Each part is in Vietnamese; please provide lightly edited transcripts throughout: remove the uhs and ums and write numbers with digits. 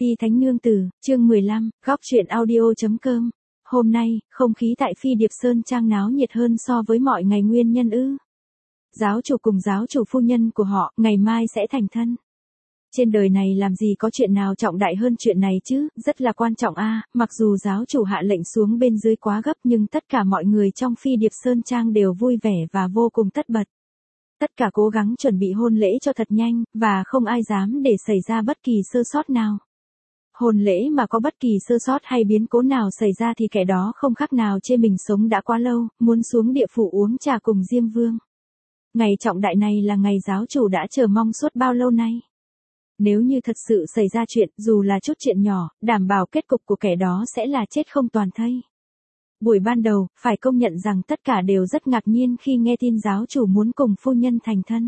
Ti Thánh Nương Tử, chương 15, góc truyện audio.com. Hôm nay, không khí tại Phi Điệp Sơn Trang náo nhiệt hơn so với mọi ngày nguyên nhân ư. Giáo chủ cùng giáo chủ phu nhân của họ, ngày mai sẽ thành thân. Trên đời này làm gì có chuyện nào trọng đại hơn chuyện này chứ, rất là quan trọng mặc dù giáo chủ hạ lệnh xuống bên dưới quá gấp nhưng tất cả mọi người trong Phi Điệp Sơn Trang đều vui vẻ và vô cùng tất bật. Tất cả cố gắng chuẩn bị hôn lễ cho thật nhanh, và không ai dám để xảy ra bất kỳ sơ sót nào. Hôn lễ mà có bất kỳ sơ sót hay biến cố nào xảy ra thì kẻ đó không khác nào chê mình sống đã quá lâu, muốn xuống địa phủ uống trà cùng Diêm Vương. Ngày trọng đại này là ngày giáo chủ đã chờ mong suốt bao lâu nay. Nếu như thật sự xảy ra chuyện, dù là chút chuyện nhỏ, đảm bảo kết cục của kẻ đó sẽ là chết không toàn thây. Buổi ban đầu, phải công nhận rằng tất cả đều rất ngạc nhiên khi nghe tin giáo chủ muốn cùng phu nhân thành thân.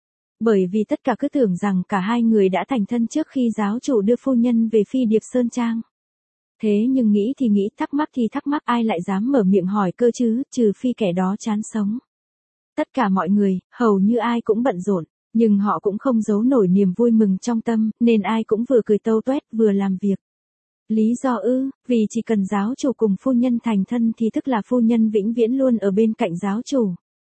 Bởi vì tất cả cứ tưởng rằng cả hai người đã thành thân trước khi giáo chủ đưa phu nhân về Phi Điệp Sơn Trang. Thế nhưng nghĩ thì nghĩ, thắc mắc thì thắc mắc, ai lại dám mở miệng hỏi cơ chứ, trừ phi kẻ đó chán sống. Tất cả mọi người, hầu như ai cũng bận rộn, nhưng họ cũng không giấu nổi niềm vui mừng trong tâm, nên ai cũng vừa cười tâu toét vừa làm việc. Lý do vì chỉ cần giáo chủ cùng phu nhân thành thân thì tức là phu nhân vĩnh viễn luôn ở bên cạnh giáo chủ.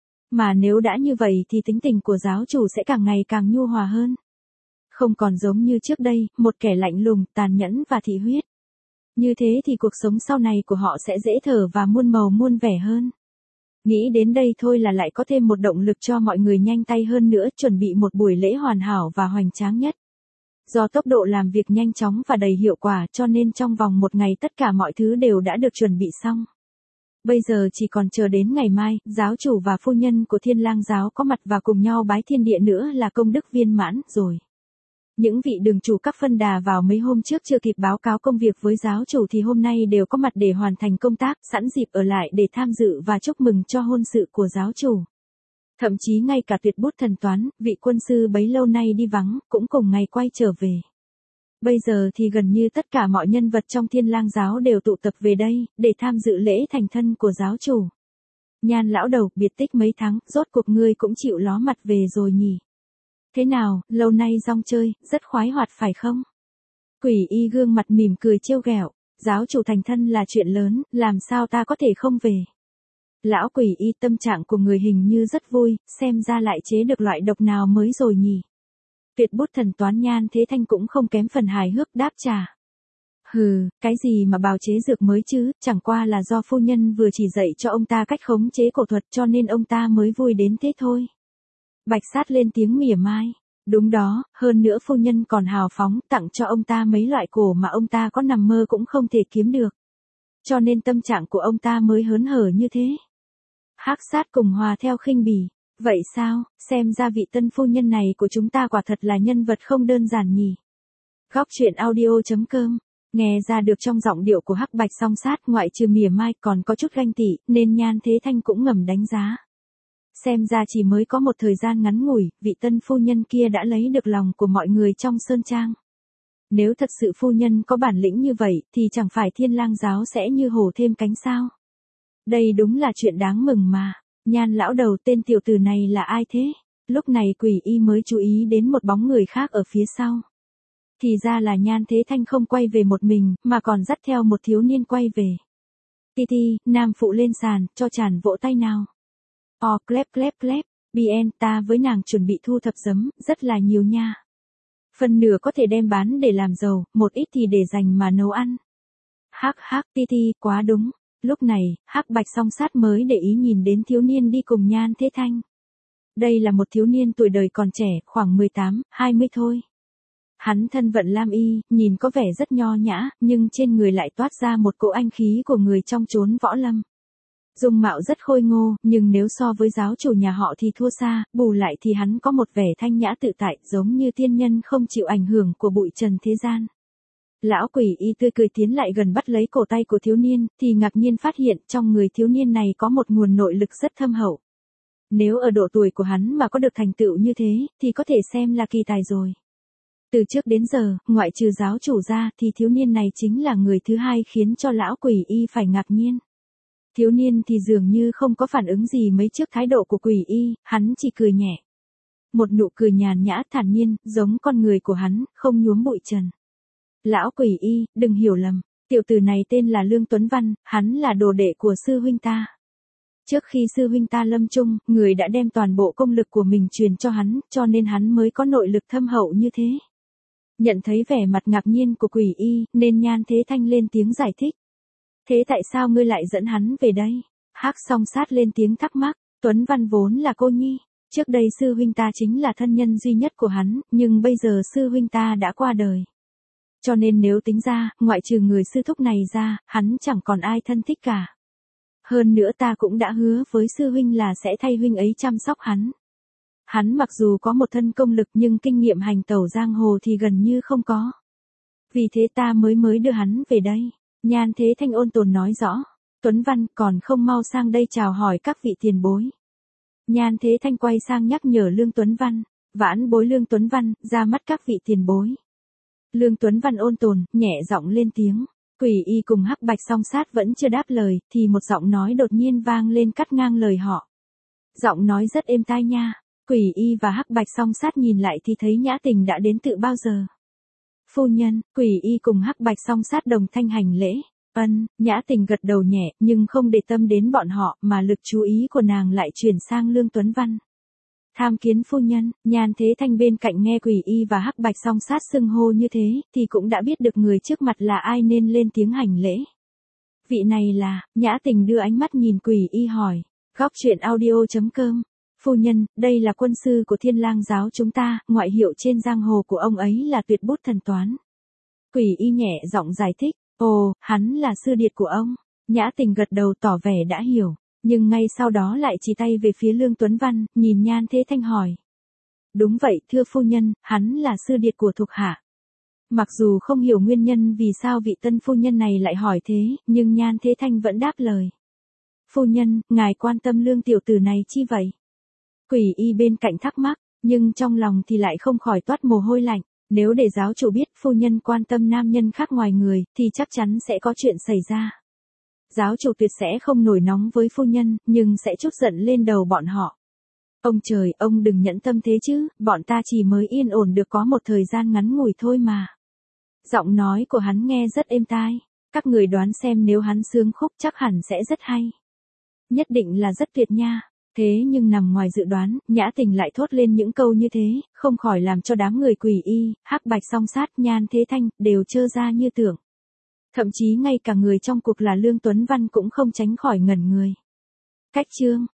Mà nếu đã như vậy thì tính tình của giáo chủ sẽ càng ngày càng nhu hòa hơn. Không còn giống như trước đây, một kẻ lạnh lùng, tàn nhẫn và thị huyết. Như thế thì cuộc sống sau này của họ sẽ dễ thở và muôn màu muôn vẻ hơn. Nghĩ đến đây thôi là lại có thêm một động lực cho mọi người nhanh tay hơn nữa, chuẩn bị một buổi lễ hoàn hảo và hoành tráng nhất. Do tốc độ làm việc nhanh chóng và đầy hiệu quả cho nên trong vòng một ngày tất cả mọi thứ đều đã được chuẩn bị xong. Bây giờ chỉ còn chờ đến ngày mai, giáo chủ và phu nhân của Thiên Lang giáo có mặt và cùng nhau bái thiên địa nữa là công đức viên mãn rồi. Những vị đường chủ các phân đà vào mấy hôm trước chưa kịp báo cáo công việc với giáo chủ thì hôm nay đều có mặt để hoàn thành công tác, sẵn dịp ở lại để tham dự và chúc mừng cho hôn sự của giáo chủ. Thậm chí ngay cả Tuyệt Bút Thần Toán, vị quân sư bấy lâu nay đi vắng, cũng cùng ngày quay trở về. Bây giờ thì gần như tất cả mọi nhân vật trong Thiên Lang giáo đều tụ tập về đây, để tham dự lễ thành thân của giáo chủ. Nhan lão đầu, biệt tích mấy tháng, rốt cuộc ngươi cũng chịu ló mặt về rồi nhỉ? Thế nào, lâu nay rong chơi, rất khoái hoạt phải không? Quỷ y gương mặt mỉm cười trêu ghẹo, giáo chủ thành thân là chuyện lớn, làm sao ta có thể không về? Lão quỷ y, tâm trạng của người hình như rất vui, xem ra lại chế được loại độc nào mới rồi nhỉ? Tuyệt Bút Thần Toán Nhan Thế Thanh cũng không kém phần hài hước đáp trả. Hừ, cái gì mà bào chế dược mới chứ, chẳng qua là do phu nhân vừa chỉ dạy cho ông ta cách khống chế cổ thuật cho nên ông ta mới vui đến thế thôi. Bạch Sát lên tiếng mỉa mai. Đúng đó, hơn nữa phu nhân còn hào phóng tặng cho ông ta mấy loại cổ mà ông ta có nằm mơ cũng không thể kiếm được. Cho nên tâm trạng của ông ta mới hớn hở như thế. Hắc Sát cùng hòa theo khinh bỉ. Vậy sao, xem ra vị tân phu nhân này của chúng ta quả thật là nhân vật không đơn giản nhỉ. Góc truyện audio.com. Nghe ra được trong giọng điệu của Hắc Bạch Song Sát ngoại trừ mỉa mai còn có chút ganh tị, nên Nhan Thế Thanh cũng ngầm đánh giá. Xem ra chỉ mới có một thời gian ngắn ngủi, vị tân phu nhân kia đã lấy được lòng của mọi người trong Sơn Trang. Nếu thật sự phu nhân có bản lĩnh như vậy, thì chẳng phải Thiên Lang giáo sẽ như hổ thêm cánh sao. Đây đúng là chuyện đáng mừng mà. Nhan lão đầu, tên tiểu tử này là ai thế? Lúc này quỷ y mới chú ý đến một bóng người khác ở phía sau. Thì ra là Nhan Thế Thanh không quay về một mình, mà còn dắt theo một thiếu niên quay về. Ti, nam phụ lên sàn, cho chàng vỗ tay nào. Clap, BN, ta với nàng chuẩn bị thu thập giấm, rất là nhiều nha. Phần nửa có thể đem bán để làm giàu, một ít thì để dành mà nấu ăn. Hắc, Ti, quá đúng. Lúc này, Hắc Bạch Song Sát mới để ý nhìn đến thiếu niên đi cùng Nhan Thế Thanh. Đây là một thiếu niên tuổi đời còn trẻ, khoảng 18, 20 thôi. Hắn thân vận lam y, nhìn có vẻ rất nho nhã, nhưng trên người lại toát ra một cỗ anh khí của người trong chốn võ lâm. Dung mạo rất khôi ngô, nhưng nếu so với giáo chủ nhà họ thì thua xa, bù lại thì hắn có một vẻ thanh nhã tự tại, giống như tiên nhân không chịu ảnh hưởng của bụi trần thế gian. Lão quỷ y tươi cười tiến lại gần bắt lấy cổ tay của thiếu niên, thì ngạc nhiên phát hiện trong người thiếu niên này có một nguồn nội lực rất thâm hậu. Nếu ở độ tuổi của hắn mà có được thành tựu như thế, thì có thể xem là kỳ tài rồi. Từ trước đến giờ, ngoại trừ giáo chủ ra, thì thiếu niên này chính là người thứ hai khiến cho lão quỷ y phải ngạc nhiên. Thiếu niên thì dường như không có phản ứng gì mấy trước thái độ của quỷ y, hắn chỉ cười nhẹ. Một nụ cười nhàn nhã thản nhiên, giống con người của hắn, không nhuốm bụi trần. Lão Quỷ Y, đừng hiểu lầm, tiểu tử này tên là Lương Tuấn Văn, hắn là đồ đệ của sư huynh ta. Trước khi sư huynh ta lâm chung, người đã đem toàn bộ công lực của mình truyền cho hắn, cho nên hắn mới có nội lực thâm hậu như thế. Nhận thấy vẻ mặt ngạc nhiên của Quỷ Y, nên Nhan Thế Thanh lên tiếng giải thích. Thế tại sao ngươi lại dẫn hắn về đây? Hắc Song Sát lên tiếng thắc mắc, Tuấn Văn vốn là cô nhi. Trước đây sư huynh ta chính là thân nhân duy nhất của hắn, nhưng bây giờ sư huynh ta đã qua đời. Cho nên nếu tính ra, ngoại trừ người sư thúc này ra, hắn chẳng còn ai thân thích cả. Hơn nữa ta cũng đã hứa với sư huynh là sẽ thay huynh ấy chăm sóc hắn. Hắn mặc dù có một thân công lực nhưng kinh nghiệm hành tẩu giang hồ thì gần như không có. Vì thế ta mới đưa hắn về đây. Nhan Thế Thanh ôn tồn nói rõ. Tuấn Văn còn không mau sang đây chào hỏi các vị tiền bối. Nhan Thế Thanh quay sang nhắc nhở Lương Tuấn Văn. Vãn bối Lương Tuấn Văn, ra mắt các vị tiền bối. Lương Tuấn Văn ôn tồn, nhẹ giọng lên tiếng. Quỷ Y cùng Hắc Bạch Song Sát vẫn chưa đáp lời, thì một giọng nói đột nhiên vang lên cắt ngang lời họ. Giọng nói rất êm tai nha. Quỷ Y và Hắc Bạch Song Sát nhìn lại thì thấy Nhã Tình đã đến từ bao giờ. Phu nhân, Quỷ Y cùng Hắc Bạch Song Sát đồng thanh hành lễ. Nhã Tình gật đầu nhẹ, nhưng không để tâm đến bọn họ, mà lực chú ý của nàng lại chuyển sang Lương Tuấn Văn. Tham kiến phu nhân. Nhan Thế Thanh bên cạnh nghe Quỷ Y và Hắc Bạch Song Sát xưng hô như thế, thì cũng đã biết được người trước mặt là ai nên lên tiếng hành lễ. Vị này là, Nhã Tình đưa ánh mắt nhìn Quỷ Y hỏi. Góc truyện audio.com. Phu nhân, đây là quân sư của Thiên Lang giáo chúng ta, ngoại hiệu trên giang hồ của ông ấy là Tuyệt Bút Thần Toán. Quỷ Y nhẹ giọng giải thích. Ồ, hắn là sư điệt của ông. Nhã Tình gật đầu tỏ vẻ đã hiểu, nhưng ngay sau đó lại chỉ tay về phía Lương Tuấn Văn, nhìn Nhan Thế Thanh hỏi. Đúng vậy, thưa phu nhân, hắn là sư điệt của thuộc hạ. Mặc dù không hiểu nguyên nhân vì sao vị tân phu nhân này lại hỏi thế, nhưng Nhan Thế Thanh vẫn đáp lời. Phu nhân, ngài quan tâm Lương tiểu tử này chi vậy? Quỷ Y bên cạnh thắc mắc, nhưng trong lòng thì lại không khỏi toát mồ hôi lạnh. Nếu để giáo chủ biết phu nhân quan tâm nam nhân khác ngoài người, thì chắc chắn sẽ có chuyện xảy ra. Giáo chủ tuyệt sẽ không nổi nóng với phu nhân, nhưng sẽ trút giận lên đầu bọn họ. Ông trời, ông đừng nhẫn tâm thế chứ, bọn ta chỉ mới yên ổn được có một thời gian ngắn ngủi thôi mà. Giọng nói của hắn nghe rất êm tai. Các người đoán xem nếu hắn sướng khúc chắc hẳn sẽ rất hay. Nhất định là rất tuyệt nha. Thế nhưng nằm ngoài dự đoán, Nhã Tình lại thốt lên những câu như thế, không khỏi làm cho đám người Quỷ Y, Hắc Bạch Song Sát, Nhan Thế Thanh, đều trơ ra như tưởng. Thậm chí ngay cả người trong cuộc là Lương Tuấn Văn cũng không tránh khỏi ngẩn người. Cách chương.